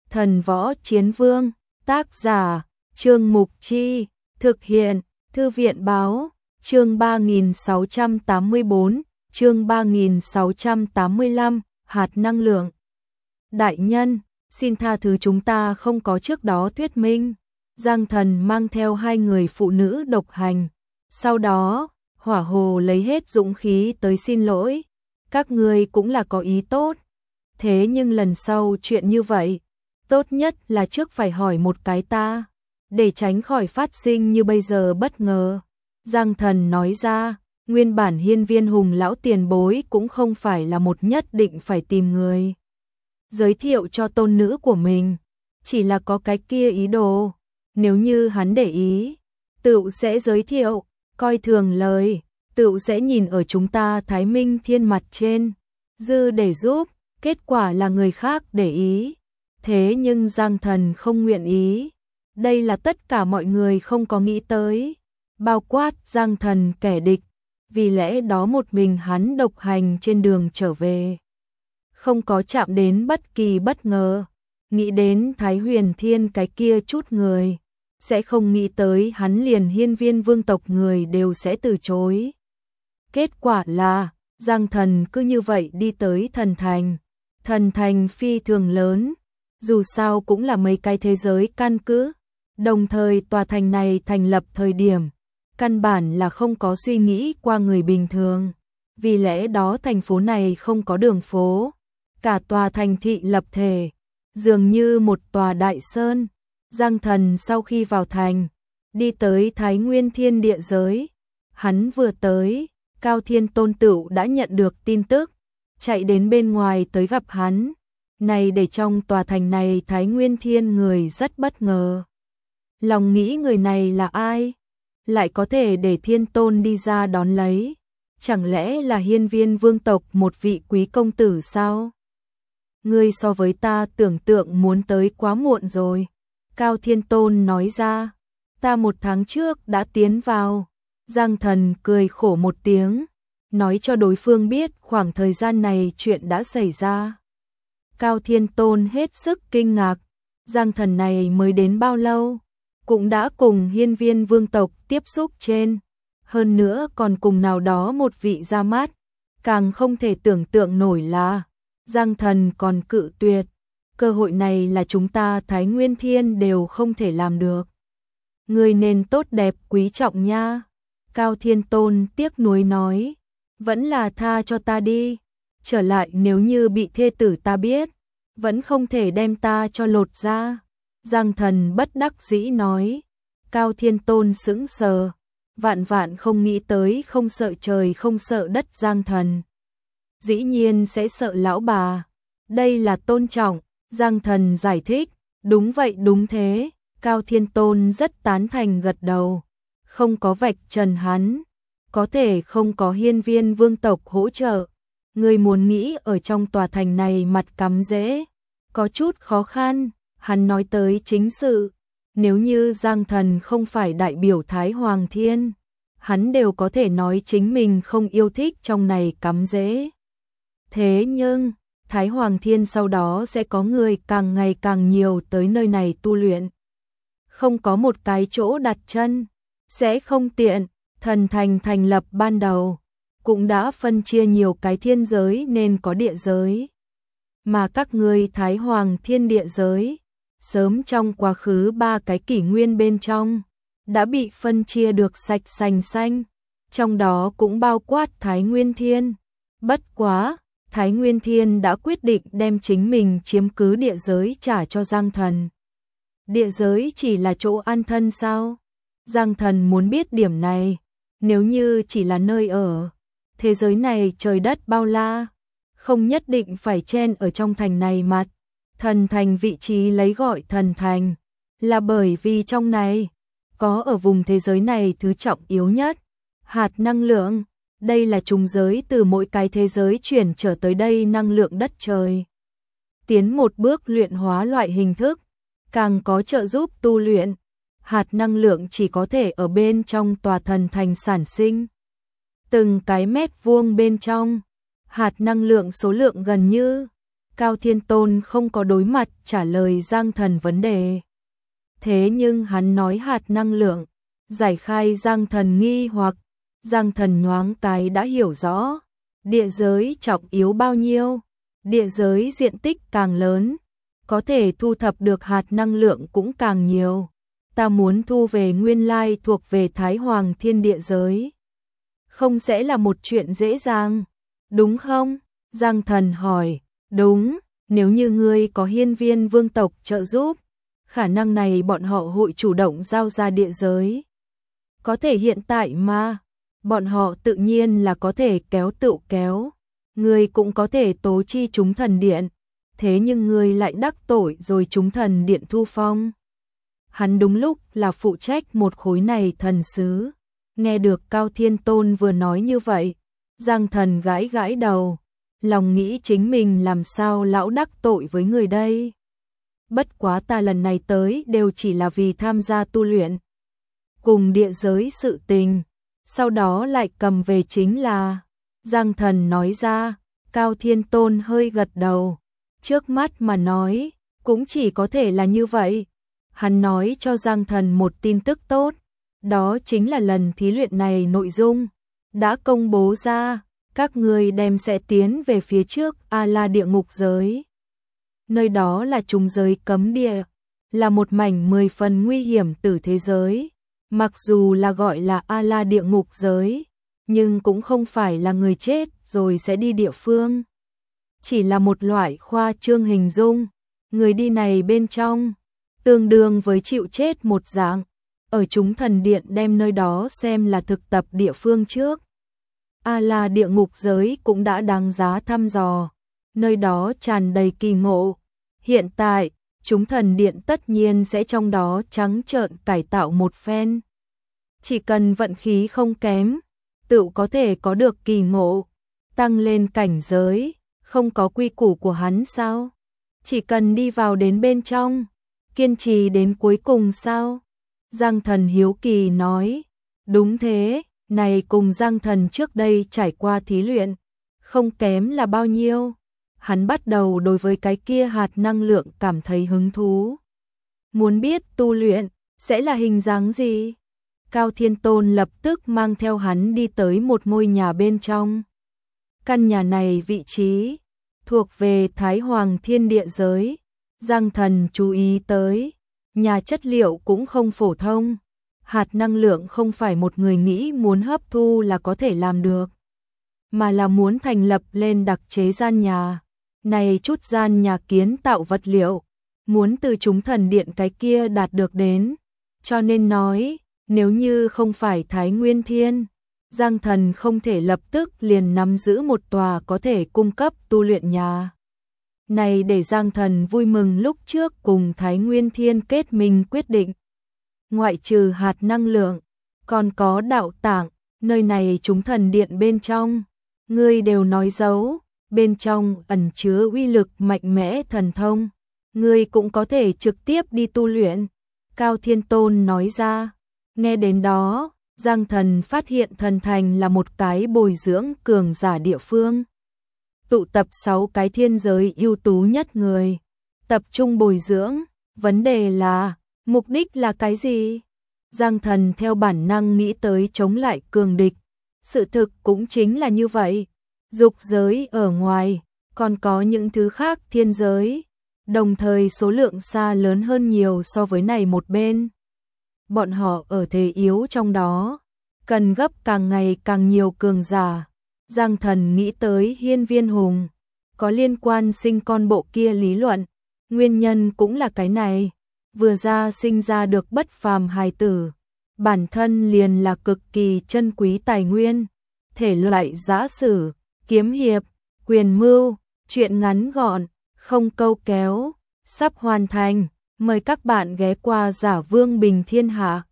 Thần võ chiến vương, tác giả, Trương Mục Chi, thực hiện, Thư viện báo, chương 3684, chương 3685, hạt năng lượng. Đại nhân, xin tha thứ chúng ta không có trước đó thuyết minh. Giang Thần mang theo 2 người phụ nữ độc hành. Sau đó, Hỏa Hồ lấy hết dũng khí tới xin lỗi. Các ngươi cũng là có ý tốt. Thế nhưng lần sau chuyện như vậy, tốt nhất là trước phải hỏi một cái ta, để tránh khỏi phát sinh như bây giờ bất ngờ. Giang Thần nói ra, nguyên bản Hiên Viên Hùng lão tiền bối cũng không phải là một nhất định phải tìm người giới thiệu cho tôn nữ của mình, chỉ là có cái kia ý đồ, nếu như hắn để ý, tựu sẽ giới thiệu, coi thường lời, tựu sẽ nhìn ở chúng ta Thái Minh Thiên mặt trên, dư để giúp, kết quả là người khác để ý. Thế nhưng Giang Thần không nguyện ý, đây là tất cả mọi người không có nghĩ tới, bao quát Giang Thần kẻ địch, vì lẽ đó một mình hắn độc hành trên đường trở về. Không có chạm đến bất kỳ bất ngờ, nghĩ đến Thái Huyền Thiên cái kia chút người, sẽ không nghĩ tới hắn liền Hiên Viên vương tộc người đều sẽ từ chối. Kết quả là, Giang Thần cứ như vậy đi tới thần thành. Thần thành phi thường lớn, dù sao cũng là mấy cái thế giới căn cứ, đồng thời tòa thành này thành lập thời điểm, căn bản là không có suy nghĩ qua người bình thường, vì lẽ đó thành phố này không có đường phố, cả tòa thành thị lập thể, dường như một tòa đại sơn. Giang Thần sau khi vào thành, đi tới Thái Nguyên Thiên địa giới, hắn vừa tới, Cao Thiên Tôn Tựu đã nhận được tin tức, chạy đến bên ngoài tới gặp hắn, này để trong tòa thành này Thái Nguyên Thiên người rất bất ngờ. Lòng nghĩ người này là ai? Lại có thể để Thiên Tôn đi ra đón lấy? Chẳng lẽ là Hiên Viên vương tộc một vị quý công tử sao? Ngươi so với ta tưởng tượng muốn tới quá muộn rồi. Cao Thiên Tôn nói ra, ta 1 tháng trước đã tiến vào. Giang Thần cười khổ một tiếng, nói cho đối phương biết khoảng thời gian này chuyện đã xảy ra. Cao Thiên Tôn hết sức kinh ngạc, Giang Thần này mới đến bao lâu, cũng đã cùng Hiên Viên vương tộc tiếp xúc trên, hơn nữa còn cùng nào đó một vị ra mắt, càng không thể tưởng tượng nổi là, Giang Thần còn cự tuyệt, cơ hội này là chúng ta Thái Nguyên Thiên đều không thể làm được. Người nên tốt đẹp quý trọng nha. Cao Thiên Tôn tiếc nuối nói, vẫn là tha cho ta đi, trở lại nếu như bị thê tử ta biết, vẫn không thể đem ta cho lột ra. Giang Thần bất đắc dĩ nói. Cao Thiên Tôn sững sờ, vạn vạn không nghĩ tới không sợ trời không sợ đất Giang Thần. Dĩ nhiên sẽ sợ lão bà, đây là tôn trọng. Giang Thần giải thích, đúng vậy đúng thế. Cao Thiên Tôn rất tán thành gật đầu, không có vạch trần hắn, có thể không có Hiên Viên vương tộc hỗ trợ, người muốn nghĩ ở trong tòa thành này mặt cắm dễ, có chút khó khăn. Hắn nói tới chính sự, nếu như Giang Thần không phải đại biểu Thái Hoàng Thiên, hắn đều có thể nói chính mình không yêu thích trong này cắm dễ. Thế nhưng, Thái Hoàng Thiên sau đó sẽ có người càng ngày càng nhiều tới nơi này tu luyện. Không có một cái chỗ đặt chân, sẽ không tiện. Thần thành thành lập ban đầu, cũng đã phân chia nhiều cái thiên giới nên có địa giới. Mà các ngươi Thái Hoàng Thiên địa giới, sớm trong quá khứ 3 cái kỷ nguyên bên trong, đã bị phân chia được sạch sành xanh, trong đó cũng bao quát Thái Nguyên Thiên. Bất quá, Thái Nguyên Thiên đã quyết định đem chính mình chiếm cứ địa giới trả cho Giang Thần. Địa giới chỉ là chỗ an thân sao? Giang Thần muốn biết điểm này, nếu như chỉ là nơi ở, thế giới này trời đất bao la, không nhất định phải chen ở trong thành này mặt. Thần thành vị trí lấy gọi thần thành, là bởi vì trong này, có ở vùng thế giới này thứ trọng yếu nhất, hạt năng lượng. Đây là trùng giới từ mỗi cái thế giới chuyển trở tới đây năng lượng đất trời. Tiến một bước luyện hóa loại hình thức, càng có trợ giúp tu luyện. Hạt năng lượng chỉ có thể ở bên trong tòa thần thành sản sinh. Từng cái mét vuông bên trong, hạt năng lượng số lượng gần như Cao Thiên Tôn không có đối mặt trả lời Giang Thần vấn đề. Thế nhưng hắn nói hạt năng lượng, giải khai Giang Thần nghi hoặc. Giang Thần nhoáng cái đã hiểu rõ. Địa giới trọng yếu bao nhiêu? Địa giới diện tích càng lớn, có thể thu thập được hạt năng lượng cũng càng nhiều. Ta muốn thu về nguyên lai thuộc về Thái Hoàng Thiên địa giới. Không sẽ là một chuyện dễ dàng, đúng không? Giang Thần hỏi. Đúng, nếu như ngươi có hiên viên vương tộc trợ giúp, khả năng này bọn họ hội chủ động giao ra địa giới. Có thể hiện tại mà, bọn họ tự nhiên là có thể kéo tự kéo. Ngươi cũng có thể tố chi chúng thần điện, thế nhưng ngươi lại đắc tội rồi chúng thần điện thu phong. Hắn đúng lúc là phụ trách một khối này thần sứ. Nghe được Cao Thiên Tôn vừa nói như vậy, Giang Thần gãi gãi đầu, lòng nghĩ chính mình làm sao lão đắc tội với người đây. Bất quá ta lần này tới đều chỉ là vì tham gia tu luyện, cùng địa giới sự tình, sau đó lại cầm về chính là. Giang Thần nói ra. Cao Thiên Tôn hơi gật đầu, trước mắt mà nói, cũng chỉ có thể là như vậy. Hắn nói cho Giang Thần một tin tức tốt, đó chính là lần thí luyện này nội dung đã công bố ra, các ngươi đem sẽ tiến về phía trước A-la địa ngục giới. Nơi đó là trùng giới cấm địa, là một mảnh 10 phần nguy hiểm từ thế giới. Mặc dù là gọi là A-la địa ngục giới, nhưng cũng không phải là người chết rồi sẽ đi địa phương. Chỉ là một loại khoa trương hình dung, người đi này bên trong, tương đương với chịu chết một dạng. Ở chúng thần điện đem nơi đó xem là thực tập địa phương trước. A-la địa ngục giới cũng đã đáng giá thăm dò, nơi đó tràn đầy kỳ ngộ. Hiện tại, chúng thần điện tất nhiên sẽ trong đó trắng trợn cải tạo một phen. Chỉ cần vận khí không kém, tự có thể có được kỳ ngộ, tăng lên cảnh giới. Không có quy củ của hắn sao? Chỉ cần đi vào đến bên trong, kiên trì đến cuối cùng sao? Giang Thần hiếu kỳ nói. Đúng thế, này cùng Giang Thần trước đây trải qua thí luyện, không kém là bao nhiêu. Hắn bắt đầu đối với cái kia hạt năng lượng cảm thấy hứng thú. Muốn biết tu luyện sẽ là hình dáng gì? Cao Thiên Tôn lập tức mang theo hắn đi tới một ngôi nhà bên trong. Căn nhà này vị trí thuộc về Thái Hoàng Thiên địa giới. Giang Thần chú ý tới, nhà chất liệu cũng không phổ thông. Hạt năng lượng không phải một người nghĩ muốn hấp thu là có thể làm được, mà là muốn thành lập lên đặc chế gian nhà. Này chút gian nhà kiến tạo vật liệu, muốn từ chúng thần điện cái kia đạt được đến. Cho nên nói, nếu như không phải Thái Nguyên Thiên, Giang Thần không thể lập tức liền nắm giữ một tòa có thể cung cấp tu luyện nhà. Này để Giang Thần vui mừng lúc trước cùng Thái Nguyên Thiên kết minh quyết định. Ngoại trừ hạt năng lượng, còn có đạo tạng, nơi này chúng thần điện bên trong. Ngươi đều nói dấu, bên trong ẩn chứa uy lực mạnh mẽ thần thông. Ngươi cũng có thể trực tiếp đi tu luyện. Cao Thiên Tôn nói ra. Nghe đến đó, Giang Thần phát hiện thần thành là một cái bồi dưỡng cường giả địa phương. Tụ tập 6 cái thiên giới ưu tú nhất người. Tập trung bồi dưỡng, vấn đề là, mục đích là cái gì? Giang Thần theo bản năng nghĩ tới chống lại cường địch. Sự thực cũng chính là như vậy. Dục giới ở ngoài, còn có những thứ khác thiên giới. Đồng thời số lượng xa lớn hơn nhiều so với này một bên. Bọn họ ở thế yếu trong đó, cần gấp càng ngày càng nhiều cường giả. Giang Thần nghĩ tới Hiên Viên Hùng, có liên quan sinh con bộ kia lý luận, nguyên nhân cũng là cái này, vừa ra sinh ra được bất phàm hài tử, bản thân liền là cực kỳ chân quý tài nguyên, thể loại giã sử, kiếm hiệp, quyền mưu, truyện ngắn gọn, không câu kéo, sắp hoàn thành, mời các bạn ghé qua Giả Vương Bình Thiên Hạ.